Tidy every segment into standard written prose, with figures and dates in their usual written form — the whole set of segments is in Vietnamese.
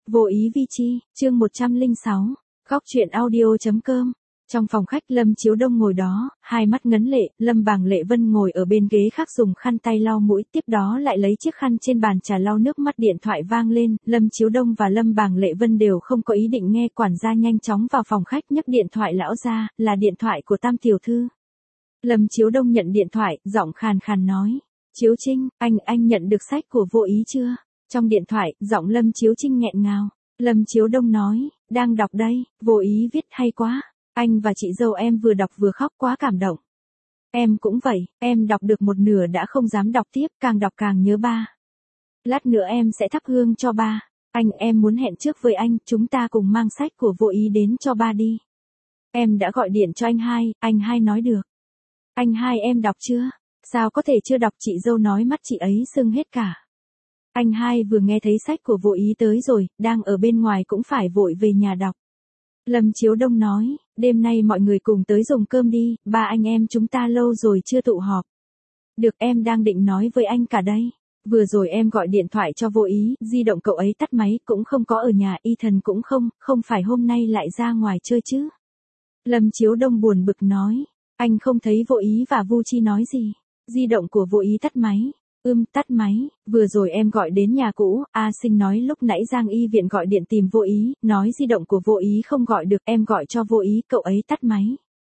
Vô ý vi chi, chương 106, góc truyện audio.com. Trong phòng khách Lâm Chiếu Đông ngồi đó, hai mắt ngấn lệ, Lâm Bàng Lệ Vân ngồi ở bên ghế khác dùng khăn tay lau mũi, tiếp đó lại lấy chiếc khăn trên bàn trà lau nước mắt. Điện thoại vang lên, Lâm Chiếu Đông và Lâm Bàng Lệ Vân đều không có ý định nghe, quản gia nhanh chóng vào phòng khách nhấc điện thoại. Lão gia, là điện thoại của Tam tiểu thư. Lâm Chiếu Đông nhận điện thoại, giọng khàn khàn nói, Chiếu Trinh, anh nhận được sách của Vô Ý chưa? Trong điện thoại, giọng Lâm Chiếu Trinh nghẹn ngào. Lâm Chiếu Đông nói, đang đọc đây, Vô Ý viết hay quá. Anh và chị dâu em vừa đọc vừa khóc, quá cảm động. Em cũng vậy, em đọc được một nửa đã không dám đọc tiếp, càng đọc càng nhớ ba. Lát nữa em sẽ thắp hương cho ba. Em muốn hẹn trước với anh, chúng ta cùng mang sách của Vô Ý đến cho ba đi. Em đã gọi điện cho anh hai nói được. Anh hai em đọc chưa? Sao có thể chưa đọc? Chị dâu nói mắt chị ấy sưng hết cả. Anh hai vừa nghe thấy sách của Vô Ý tới rồi, đang ở bên ngoài cũng phải vội về nhà đọc. Lâm Chiếu Đông nói, đêm nay mọi người cùng tới dùng cơm đi, ba anh em chúng ta lâu rồi chưa tụ họp. Được, em đang định nói với anh cả đây. Vừa rồi em gọi điện thoại cho Vô Ý, di động cậu ấy tắt máy, cũng không có ở nhà, y thần cũng không phải hôm nay lại ra ngoài chơi chứ. Lâm Chiếu Đông buồn bực nói, anh không thấy Vô Ý và Vu Chi nói gì. Di động của Vô Ý tắt máy. Tắt máy, vừa rồi em gọi đến nhà cũ, A Sinh nói lúc nãy Giang Y viện gọi điện tìm Vô Ý, nói di động của Vô Ý không gọi được, em gọi cho Vô Ý, cậu ấy tắt máy.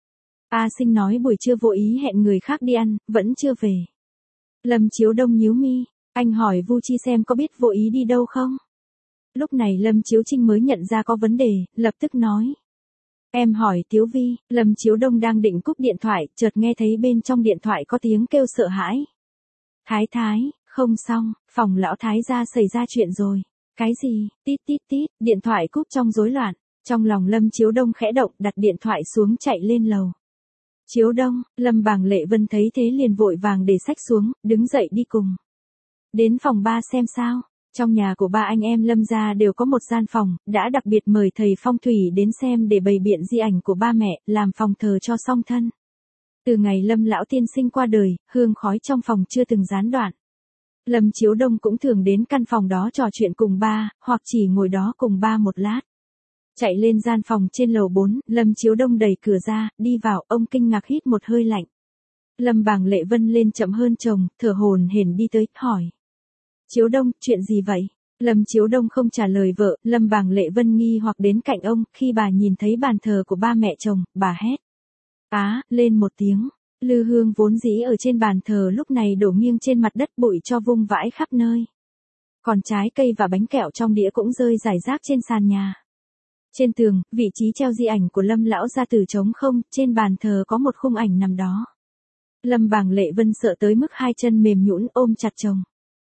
A Sinh nói buổi trưa Vô Ý hẹn người khác đi ăn, vẫn chưa về. Lâm Chiếu Đông nhíu mi, anh hỏi Vu Chi xem có biết Vô Ý đi đâu không? Lúc này Lâm Chiếu Trinh mới nhận ra có vấn đề, lập tức nói. Em hỏi Tiếu Vi, Lâm Chiếu Đông đang định cúp điện thoại, chợt nghe thấy bên trong điện thoại có tiếng kêu sợ hãi. Thái, không xong, phòng lão Thái gia xảy ra chuyện rồi. Cái gì? Tít, điện thoại cúp trong rối loạn. Trong lòng Lâm Chiếu Đông khẽ động, đặt điện thoại xuống chạy lên lầu. Chiếu Đông, Lâm Bàng Lệ Vân thấy thế liền vội vàng để sách xuống, đứng dậy đi cùng. Đến phòng ba xem sao. Trong nhà của ba anh em Lâm gia đều có một gian phòng, đã đặc biệt mời thầy phong thủy đến xem để bày biện di ảnh của ba mẹ, làm phòng thờ cho song thân. Từ ngày Lâm lão tiên sinh qua đời, hương khói trong phòng chưa từng gián đoạn. Lâm Chiếu Đông cũng thường đến căn phòng đó trò chuyện cùng ba, hoặc chỉ ngồi đó cùng ba một lát. Chạy lên gian phòng trên lầu 4, Lâm Chiếu Đông đẩy cửa ra, đi vào, ông kinh ngạc hít một hơi lạnh. Lâm Bàng Lệ Vân lên chậm hơn chồng, thở hổn hển đi tới, hỏi. Chiếu Đông, chuyện gì vậy? Lâm Chiếu Đông không trả lời vợ, Lâm Bàng Lệ Vân nghi hoặc đến cạnh ông, khi bà nhìn thấy bàn thờ của ba mẹ chồng, bà hét. Lên một tiếng. Lư hương vốn dĩ ở trên bàn thờ lúc này đổ nghiêng trên mặt đất, bụi cho vung vãi khắp nơi. Còn trái cây và bánh kẹo trong đĩa cũng rơi rải rác trên sàn nhà. Trên tường, vị trí treo di ảnh của Lâm lão gia tử trống không, trên bàn thờ có một khung ảnh nằm đó. Lâm Bàng Lệ Vân sợ tới mức hai chân mềm nhũn ôm chặt chồng.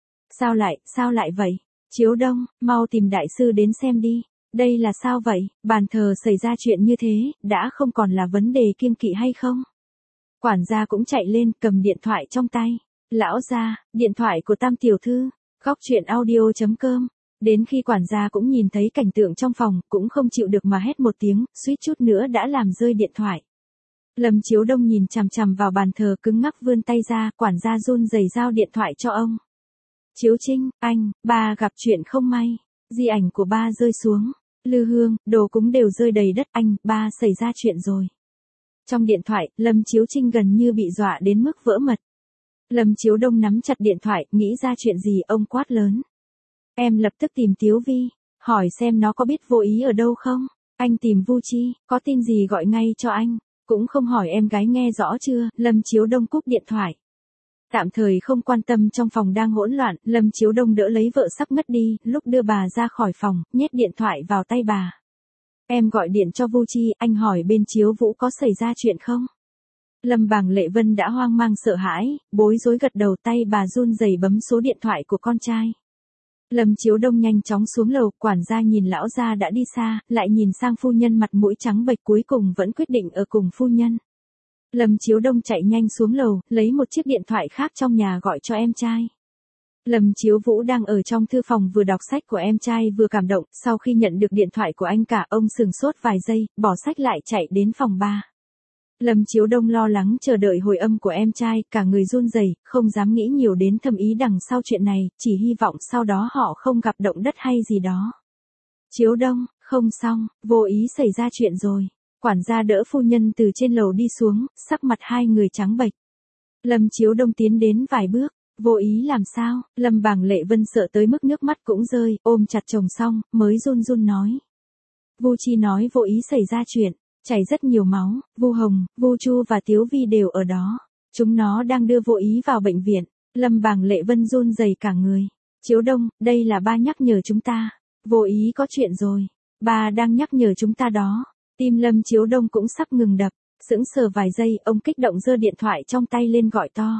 Sao lại vậy? Chiếu Đông, mau tìm đại sư đến xem đi. Đây là sao vậy? Bàn thờ xảy ra chuyện như thế, đã không còn là vấn đề kiêng kỵ hay không? Quản gia cũng chạy lên, cầm điện thoại trong tay. Lão gia, điện thoại của Tam tiểu thư. Góc truyện audio.com. Đến khi quản gia cũng nhìn thấy cảnh tượng trong phòng, cũng không chịu được mà hét một tiếng, suýt chút nữa đã làm rơi điện thoại. Lâm Chiếu Đông nhìn chằm chằm vào bàn thờ cứng ngắc vươn tay ra, quản gia run rẩy giao điện thoại cho ông. Chiếu Trinh, ba gặp chuyện không may. Di ảnh của ba rơi xuống. Lư hương, đồ cúng đều rơi đầy đất, ba xảy ra chuyện rồi. Trong điện thoại, Lâm Chiếu Trinh gần như bị dọa đến mức vỡ mật. Lâm Chiếu Đông nắm chặt điện thoại, nghĩ ra chuyện gì, ông quát lớn. Em lập tức tìm Tiếu Vi, hỏi xem nó có biết Vô Ý ở đâu không. Anh tìm Vu Chi, có tin gì gọi ngay cho anh. Cũng không hỏi em gái nghe rõ chưa. Lâm Chiếu Đông cúp điện thoại. Tạm thời không quan tâm trong phòng đang hỗn loạn, Lâm Chiếu Đông đỡ lấy vợ sắp ngất đi, lúc đưa bà ra khỏi phòng, nhét điện thoại vào tay bà. Em gọi điện cho Vu Chi, anh hỏi bên Chiếu Vũ có xảy ra chuyện không? Lâm Bàng Lệ Vân đã hoang mang sợ hãi, bối rối gật đầu, tay bà run rẩy bấm số điện thoại của con trai. Lâm Chiếu Đông nhanh chóng xuống lầu, quản gia nhìn lão gia đã đi xa, lại nhìn sang phu nhân mặt mũi trắng bệch, cuối cùng vẫn quyết định ở cùng phu nhân. Lâm Chiếu Đông chạy nhanh xuống lầu, lấy một chiếc điện thoại khác trong nhà gọi cho em trai. Lâm Chiếu Vũ đang ở trong thư phòng vừa đọc sách của em trai vừa cảm động, sau khi nhận được điện thoại của anh cả, ông sừng sốt vài giây, bỏ sách lại chạy đến phòng ba. Lâm Chiếu Đông lo lắng chờ đợi hồi âm của em trai, cả người run rẩy, không dám nghĩ nhiều đến thâm ý đằng sau chuyện này, chỉ hy vọng sau đó họ không gặp động đất hay gì đó. Chiếu Đông, không xong, vô ý xảy ra chuyện rồi. Quản gia đỡ phu nhân từ trên lầu đi xuống, sắc mặt hai người trắng bệch. Lâm Chiếu Đông tiến đến vài bước, vô ý làm sao? Lâm Bàng Lệ Vân sợ tới mức nước mắt cũng rơi, ôm chặt chồng xong, mới run run nói. Vu Chi nói vô ý xảy ra chuyện, chảy rất nhiều máu, Vu Hồng, Vu Chu và Tiếu Vi đều ở đó. Chúng nó đang đưa vô ý vào bệnh viện. Lâm Bàng Lệ Vân run rẩy cả người. Chiếu Đông, đây là ba nhắc nhở chúng ta. Vô ý có chuyện rồi. Ba đang nhắc nhở chúng ta đó. Tim Lâm Chiếu Đông cũng sắp ngừng đập. Sững sờ vài giây, ông kích động giơ điện thoại trong tay lên gọi to.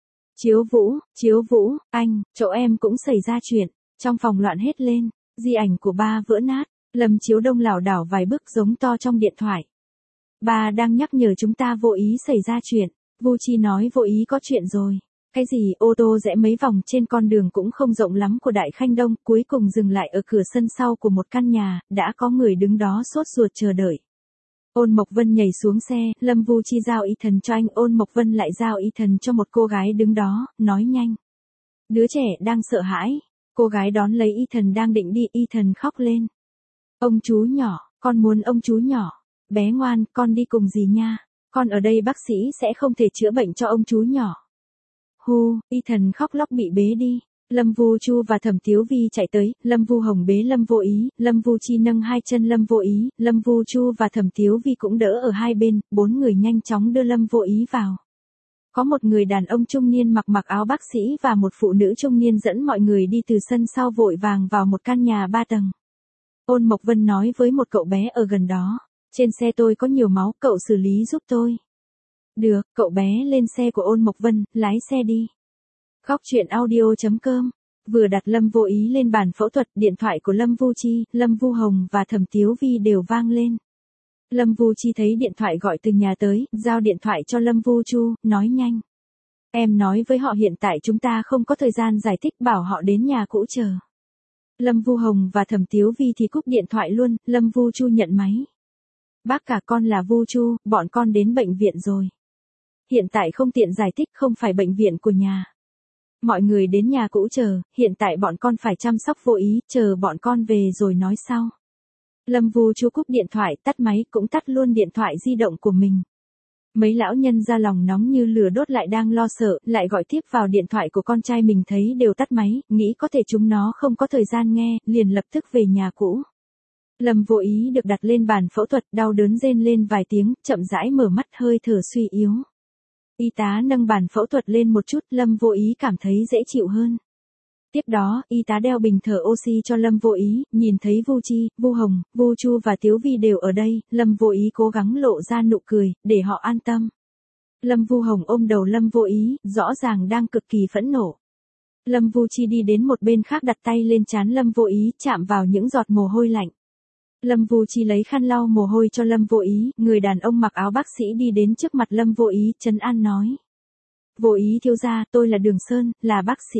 Chiếu Vũ, anh, chỗ em cũng xảy ra chuyện. Trong phòng loạn hết lên. Di ảnh của ba vỡ nát. Lâm Chiếu Đông lảo đảo vài bước giống to trong điện thoại. Ba đang nhắc nhở chúng ta vô ý xảy ra chuyện. Vu Chi nói vô ý có chuyện rồi. Cái gì? Ô tô rẽ mấy vòng trên con đường cũng không rộng lắm của Đại Khanh Đông, cuối cùng dừng lại ở cửa sân sau của một căn nhà, đã có người đứng đó sốt ruột chờ đợi. Ôn Mộc Vân nhảy xuống xe, Lâm Vu Chi giao y thần cho anh, Ôn Mộc Vân lại giao y thần cho một cô gái đứng đó, nói nhanh. Đứa trẻ đang sợ hãi, cô gái đón lấy y thần đang định đi, y thần khóc lên. Ông chú nhỏ, con muốn ông chú nhỏ, bé ngoan, con đi cùng dì nha, con ở đây bác sĩ sẽ không thể chữa bệnh cho ông chú nhỏ. Hu, y thần khóc lóc bị bế đi. Lâm Vu Chu và Thẩm Tiếu Vi chạy tới, Lâm Vu Hồng bế Lâm Vô Ý, Lâm Vu Chi nâng hai chân Lâm Vô Ý, Lâm Vu Chu và Thẩm Tiếu Vi cũng đỡ ở hai bên, bốn người nhanh chóng đưa Lâm Vô Ý vào. Có một người đàn ông trung niên mặc áo bác sĩ và một phụ nữ trung niên dẫn mọi người đi từ sân sau vội vàng vào một căn nhà 3 tầng. Ôn Mộc Vân nói với một cậu bé ở gần đó, trên xe tôi có nhiều máu, cậu xử lý giúp tôi. Được, cậu bé lên xe của Ôn Mộc Vân, lái xe đi. Góc truyện audio.com. Vừa đặt Lâm Vô Ý lên bàn phẫu thuật, điện thoại của Lâm Vu Chi, Lâm Vu Hồng và Thẩm Tiếu Vi đều vang lên. Lâm Vu Chi thấy điện thoại gọi từ nhà tới, giao điện thoại cho Lâm Vu Chu, nói nhanh. Em nói với họ hiện tại chúng ta không có thời gian giải thích, bảo họ đến nhà cũ chờ. Lâm Vu Hồng và Thẩm Tiếu Vi thì cúp điện thoại luôn, Lâm Vu Chu nhận máy. Bác cả con là Vu Chu, bọn con đến bệnh viện rồi. Hiện tại không tiện giải thích, không phải bệnh viện của nhà. Mọi người đến nhà cũ chờ, hiện tại bọn con phải chăm sóc Vô Ý, chờ bọn con về rồi nói sau. Lâm Vu Chu cúp điện thoại, tắt máy, cũng tắt luôn điện thoại di động của mình. Mấy lão nhân ra lòng nóng như lửa đốt lại đang lo sợ, lại gọi tiếp vào điện thoại của con trai mình thấy đều tắt máy, nghĩ có thể chúng nó không có thời gian nghe, liền lập tức về nhà cũ. Lâm Vô Ý được đặt lên bàn phẫu thuật, đau đớn rên lên vài tiếng, chậm rãi mở mắt, hơi thở suy yếu. Y tá nâng bàn phẫu thuật lên một chút, Lâm Vô Ý cảm thấy dễ chịu hơn. Tiếp đó, y tá đeo bình thở oxy cho Lâm Vô Ý, nhìn thấy Vu Chi, Vu Hồng, Vu Chu và Tiếu Vi đều ở đây, Lâm Vô Ý cố gắng lộ ra nụ cười, để họ an tâm. Lâm Vu Hồng ôm đầu Lâm Vô Ý, rõ ràng đang cực kỳ phẫn nộ. Lâm Vu Chi đi đến một bên khác đặt tay lên trán Lâm Vô Ý, chạm vào những giọt mồ hôi lạnh. Lâm Vu Chi lấy khăn lau mồ hôi cho Lâm Vô Ý, người đàn ông mặc áo bác sĩ đi đến trước mặt Lâm Vô Ý, trấn an nói. Vô Ý thiếu gia, tôi là Đường Sơn, là bác sĩ.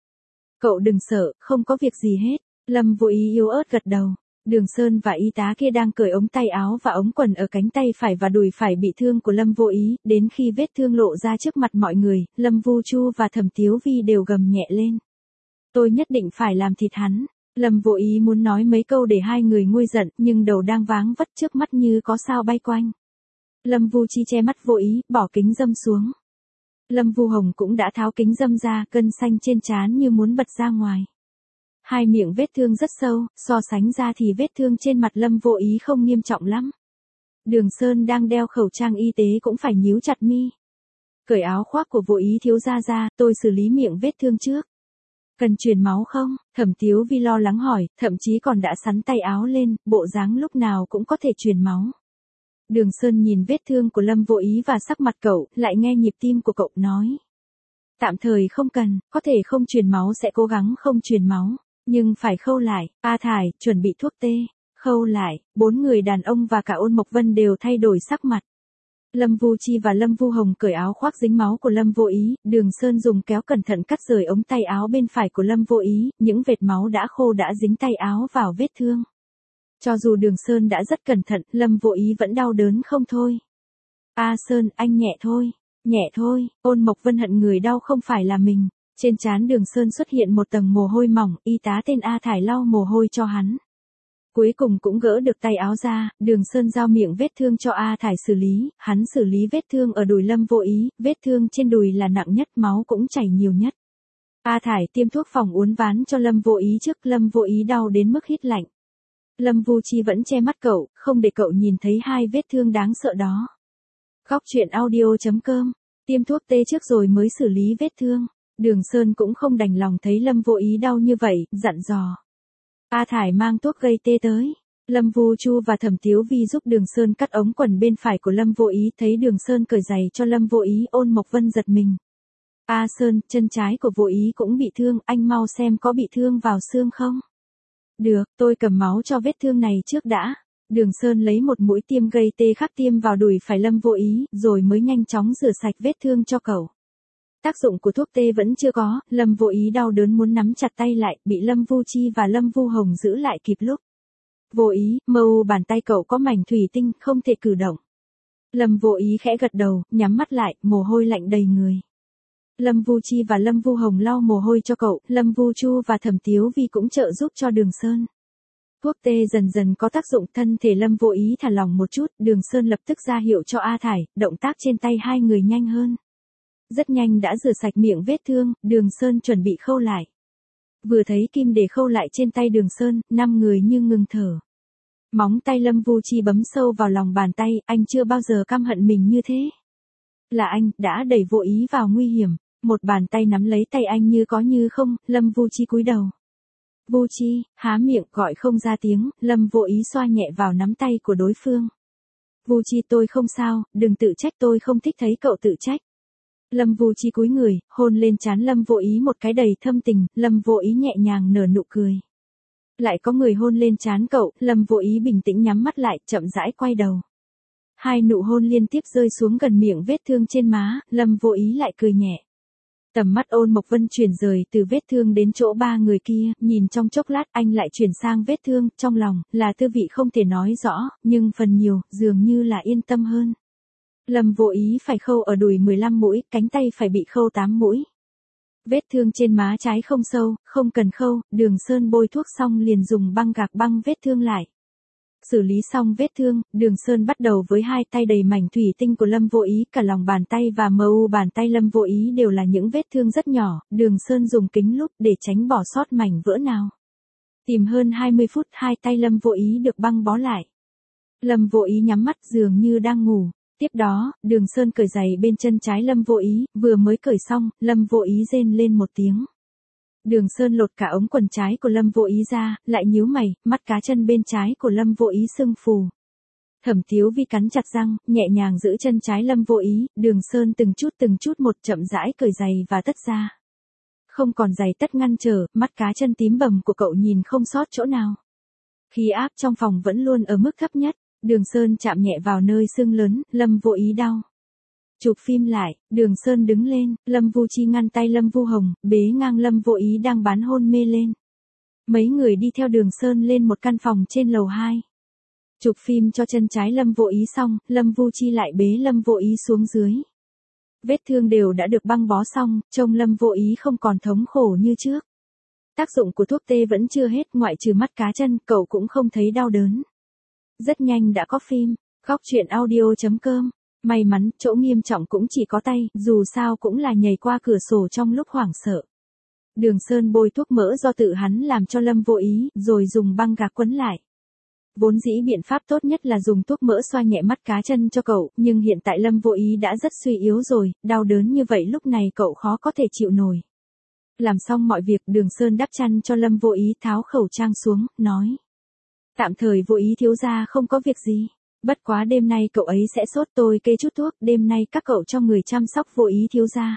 Cậu đừng sợ, không có việc gì hết. Lâm Vô Ý yếu ớt gật đầu. Đường Sơn và y tá kia đang cởi ống tay áo và ống quần ở cánh tay phải và đùi phải bị thương của Lâm Vô Ý, đến khi vết thương lộ ra trước mặt mọi người, Lâm Vu Chu và Thẩm Tiếu Vi đều gầm nhẹ lên. Tôi nhất định phải làm thịt hắn. Lâm Vô Ý muốn nói mấy câu để hai người nguôi giận, nhưng đầu đang váng vất trước mắt như có sao bay quanh. Lâm Vu Chi che mắt Vô Ý, bỏ kính râm xuống. Lâm Vu Hồng cũng đã tháo kính râm ra, gân xanh trên trán như muốn bật ra ngoài. Hai miệng vết thương rất sâu, so sánh ra thì vết thương trên mặt Lâm Vô Ý không nghiêm trọng lắm. Đường Sơn đang đeo khẩu trang y tế cũng phải nhíu chặt mi. Cởi áo khoác của Vô Ý thiếu gia ra, tôi xử lý miệng vết thương trước. Cần truyền máu không? Thẩm Tiếu Vi lo lắng hỏi, thậm chí còn đã sắn tay áo lên, bộ dáng lúc nào cũng có thể truyền máu. Đường Sơn nhìn vết thương của Lâm Vô Ý và sắc mặt cậu, lại nghe nhịp tim của cậu nói. Tạm thời không cần, có thể không truyền máu sẽ cố gắng không truyền máu, nhưng phải khâu lại. A Thải, chuẩn bị thuốc tê. Khâu lại, bốn người đàn ông và cả Ôn Mộc Vân đều thay đổi sắc mặt. Lâm Vu Chi và Lâm Vu Hồng cởi áo khoác dính máu của Lâm Vô Ý, Đường Sơn dùng kéo cẩn thận cắt rời ống tay áo bên phải của Lâm Vô Ý, những vệt máu đã khô đã dính tay áo vào vết thương. Cho dù Đường Sơn đã rất cẩn thận, Lâm Vô Ý vẫn đau đớn không thôi. A Sơn, anh nhẹ thôi, Ôn Mộc Vân hận người đau không phải là mình. Trên trán Đường Sơn xuất hiện một tầng mồ hôi mỏng, y tá tên A Thải lau mồ hôi cho hắn. Cuối cùng cũng gỡ được tay áo ra, Đường Sơn giao miệng vết thương cho A Thải xử lý, hắn xử lý vết thương ở đùi Lâm Vô Ý, vết thương trên đùi là nặng nhất, máu cũng chảy nhiều nhất. A Thải tiêm thuốc phòng uốn ván cho Lâm Vô Ý trước, Lâm Vô Ý đau đến mức hít lạnh. Lâm Vu Chi vẫn che mắt cậu, không để cậu nhìn thấy hai vết thương đáng sợ đó. Góc truyện audio.com, tiêm thuốc tê trước rồi mới xử lý vết thương. Đường Sơn cũng không đành lòng thấy Lâm Vô Ý đau như vậy, dặn dò. A Thải mang thuốc gây tê tới. Lâm Vu Chu và Thẩm Tiếu Vi giúp Đường Sơn cắt ống quần bên phải của Lâm Vô Ý, thấy Đường Sơn cởi giày cho Lâm Vô Ý, Ôn Mộc Vân giật mình. A Sơn, chân trái của Vô Ý cũng bị thương, anh mau xem có bị thương vào xương không? Được, tôi cầm máu cho vết thương này trước đã. Đường Sơn lấy một mũi tiêm gây tê khác tiêm vào đùi phải Lâm Vô Ý, rồi mới nhanh chóng rửa sạch vết thương cho cậu. Tác dụng của thuốc tê vẫn chưa có, Lâm Vô Ý đau đớn muốn nắm chặt tay lại, bị Lâm Vu Chi và Lâm Vu Hồng giữ lại kịp lúc. Vô Ý, mâu bàn tay cậu có mảnh thủy tinh, không thể cử động. Lâm Vô Ý khẽ gật đầu, nhắm mắt lại, mồ hôi lạnh đầy người. Lâm Vu Chi và Lâm Vu Hồng lau mồ hôi cho cậu, Lâm Vu Chu và Thẩm Tiếu Vi cũng trợ giúp cho Đường Sơn. Thuốc tê dần dần có tác dụng, thân thể Lâm Vô Ý thả lỏng một chút, Đường Sơn lập tức ra hiệu cho A Thải, động tác trên tay hai người nhanh hơn. Rất nhanh đã rửa sạch miệng vết thương, Đường Sơn chuẩn bị khâu lại. Vừa thấy kim để khâu lại trên tay Đường Sơn, 5 người như ngừng thở. Móng tay Lâm Vu Chi bấm sâu vào lòng bàn tay, anh chưa bao giờ căm hận mình như thế. Là anh, đã đẩy Vô Ý vào nguy hiểm. Một bàn tay nắm lấy tay anh như có như không, Lâm Vu Chi cúi đầu. Vu Chi, há miệng gọi không ra tiếng, Lâm Vô Ý xoa nhẹ vào nắm tay của đối phương. Vu Chi, tôi không sao, đừng tự trách, tôi không thích thấy cậu tự trách. Lâm Vu Chi cúi người, hôn lên trán Lâm Vô Ý một cái đầy thâm tình, Lâm Vô Ý nhẹ nhàng nở nụ cười. Lại có người hôn lên trán cậu, Lâm Vô Ý bình tĩnh nhắm mắt lại, chậm rãi quay đầu. Hai nụ hôn liên tiếp rơi xuống gần miệng vết thương trên má, Lâm Vô Ý lại cười nhẹ. Tầm mắt Ôn Mộc Vân chuyển rời từ vết thương đến chỗ ba người kia, nhìn trong chốc lát anh lại chuyển sang vết thương, trong lòng, là tư vị không thể nói rõ, nhưng phần nhiều, dường như là yên tâm hơn. Lâm Vô Ý phải khâu ở đùi 15 mũi, cánh tay phải bị khâu 8 mũi. Vết thương trên má trái không sâu, không cần khâu, Đường Sơn bôi thuốc xong liền dùng băng gạc băng vết thương lại. Xử lý xong vết thương, Đường Sơn bắt đầu với hai tay đầy mảnh thủy tinh của Lâm Vô Ý, cả lòng bàn tay và mu bàn tay Lâm Vô Ý đều là những vết thương rất nhỏ, Đường Sơn dùng kính lúp để tránh bỏ sót mảnh vỡ nào. Tìm hơn 20 phút hai tay Lâm Vô Ý được băng bó lại. Lâm Vô Ý nhắm mắt dường như đang ngủ. Tiếp đó, Đường Sơn cởi giày bên chân trái Lâm Vô Ý, vừa mới cởi xong, Lâm Vô Ý rên lên một tiếng. Đường Sơn lột cả ống quần trái của Lâm Vô Ý ra, lại nhíu mày, mắt cá chân bên trái của Lâm Vô Ý sưng phù. Thẩm Tiếu Vi cắn chặt răng, nhẹ nhàng giữ chân trái Lâm Vô Ý, Đường Sơn từng chút một chậm rãi cởi giày và tất ra. Không còn giày tất ngăn trở, mắt cá chân tím bầm của cậu nhìn không sót chỗ nào. Khí áp trong phòng vẫn luôn ở mức thấp nhất, Đường Sơn chạm nhẹ vào nơi sưng lớn, Lâm Vô Ý đau. Chụp phim lại, Đường Sơn đứng lên, Lâm Vu Chi ngăn tay Lâm Vu Hồng, bế ngang Lâm Vô Ý đang bán hôn mê lên. Mấy người đi theo Đường Sơn lên một căn phòng trên lầu 2. Chụp phim cho chân trái Lâm Vô Ý xong, Lâm Vu Chi lại bế Lâm Vô Ý xuống dưới. Vết thương đều đã được băng bó xong, trông Lâm Vô Ý không còn thống khổ như trước. Tác dụng của thuốc tê vẫn chưa hết, ngoại trừ mắt cá chân, cậu cũng không thấy đau đớn. Rất nhanh đã có phim, góc truyện audio.com. May mắn, chỗ nghiêm trọng cũng chỉ có tay, dù sao cũng là nhảy qua cửa sổ trong lúc hoảng sợ. Đường Sơn bôi thuốc mỡ do tự hắn làm cho Lâm Vô Ý, rồi dùng băng gạc quấn lại. Vốn dĩ biện pháp tốt nhất là dùng thuốc mỡ xoa nhẹ mắt cá chân cho cậu, nhưng hiện tại Lâm Vô Ý đã rất suy yếu rồi, đau đớn như vậy lúc này cậu khó có thể chịu nổi. Làm xong mọi việc, Đường Sơn đắp chăn cho Lâm Vô Ý, tháo khẩu trang xuống, nói. Tạm thời Vô Ý thiếu gia không có việc gì. Bất quá đêm nay cậu ấy sẽ sốt, tôi kê chút thuốc, đêm nay các cậu cho người chăm sóc Vô Ý thiếu gia.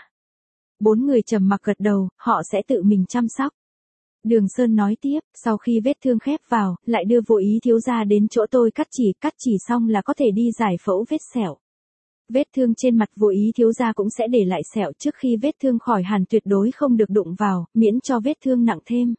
4 người trầm mặc gật đầu, họ sẽ tự mình chăm sóc. Đường Sơn nói tiếp, sau khi vết thương khép vào, lại đưa Vô Ý thiếu gia đến chỗ tôi cắt chỉ xong là có thể đi giải phẫu vết sẹo. Vết thương trên mặt Vô Ý thiếu gia cũng sẽ để lại sẹo, trước khi vết thương khỏi hẳn tuyệt đối không được đụng vào, miễn cho vết thương nặng thêm.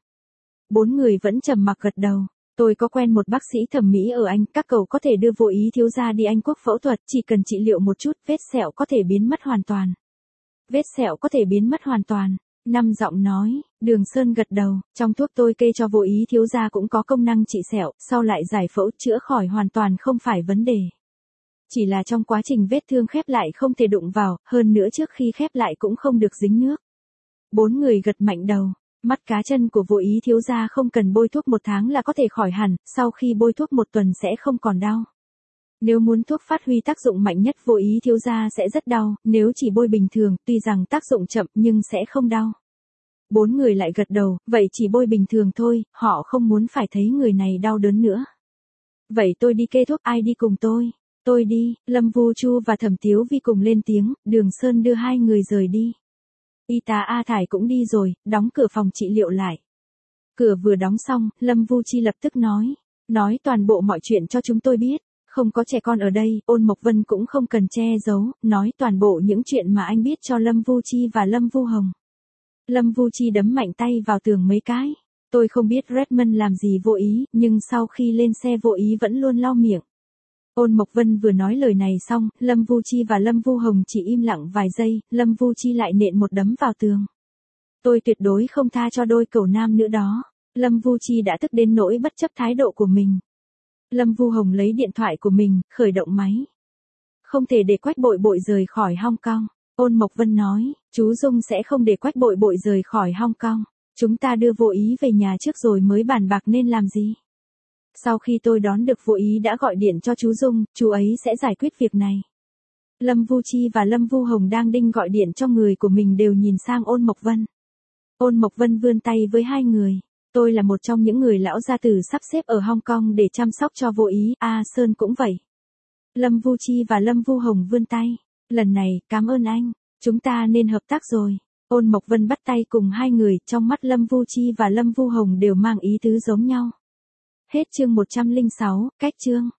4 người vẫn trầm mặc gật đầu. Tôi có quen một bác sĩ thẩm mỹ ở Anh, các cậu có thể đưa Vô Ý thiếu gia đi Anh Quốc phẫu thuật, chỉ cần trị liệu một chút, vết sẹo có thể biến mất hoàn toàn. Vết sẹo có thể biến mất hoàn toàn, 5 giọng nói, Đường Sơn gật đầu, trong thuốc tôi kê cho Vô Ý thiếu gia cũng có công năng trị sẹo, sau lại giải phẫu chữa khỏi hoàn toàn không phải vấn đề. Chỉ là trong quá trình vết thương khép lại không thể đụng vào, hơn nữa trước khi khép lại cũng không được dính nước. Bốn người gật mạnh đầu, mắt cá chân của Vô Ý thiếu gia không cần bôi thuốc 1 tháng là có thể khỏi hẳn, sau khi bôi thuốc 1 tuần sẽ không còn đau. Nếu muốn thuốc phát huy tác dụng mạnh nhất Vô Ý thiếu gia sẽ rất đau, nếu chỉ bôi bình thường, tuy rằng tác dụng chậm nhưng sẽ không đau. Bốn người lại gật đầu, vậy chỉ bôi bình thường thôi, họ không muốn phải thấy người này đau đớn nữa. Vậy tôi đi kê thuốc, ai đi cùng tôi? Tôi đi, Lâm Vu Chu và Thẩm Tiếu Vi cùng lên tiếng, Đường Sơn đưa hai người rời đi. Y tá A Thải cũng đi rồi, đóng cửa phòng trị liệu lại. Cửa vừa đóng xong, Lâm Vu Chi lập tức nói toàn bộ mọi chuyện cho chúng tôi biết. Không có trẻ con ở đây, Ôn Mộc Vân cũng không cần che giấu, nói toàn bộ những chuyện mà anh biết cho Lâm Vu Chi và Lâm Vu Hồng. Lâm Vu Chi đấm mạnh tay vào tường mấy cái. Tôi không biết Redmond làm gì vô ý, nhưng sau khi lên xe Vô Ý vẫn luôn lau miệng. Ôn Mộc Vân vừa nói lời này xong, Lâm Vu Chi và Lâm Vu Hồng chỉ im lặng vài giây, Lâm Vu Chi lại nện một đấm vào tường. Tôi tuyệt đối không tha cho đôi cẩu nam nữa đó. Lâm Vu Chi đã tức đến nỗi bất chấp thái độ của mình. Lâm Vu Hồng lấy điện thoại của mình, khởi động máy. Không thể để Quách Bội Bội rời khỏi Hong Kong. Ôn Mộc Vân nói, chú Dung sẽ không để Quách Bội Bội rời khỏi Hong Kong. Chúng ta đưa Vô Ý về nhà trước rồi mới bàn bạc nên làm gì. Sau khi tôi đón được Vô Ý đã gọi điện cho chú Dung, chú ấy sẽ giải quyết việc này. Lâm Vu Chi và Lâm Vu Hồng đang định gọi điện cho người của mình đều nhìn sang Ôn Mộc Vân. Ôn Mộc Vân vươn tay với hai người. Tôi là một trong những người lão gia tử sắp xếp ở Hong Kong để chăm sóc cho Vô Ý, A Sơn cũng vậy. Lâm Vu Chi và Lâm Vu Hồng vươn tay. Lần này, cảm ơn anh, chúng ta nên hợp tác rồi. Ôn Mộc Vân bắt tay cùng hai người, trong mắt Lâm Vu Chi và Lâm Vu Hồng đều mang ý tứ giống nhau. Hết chương 106, cách chương.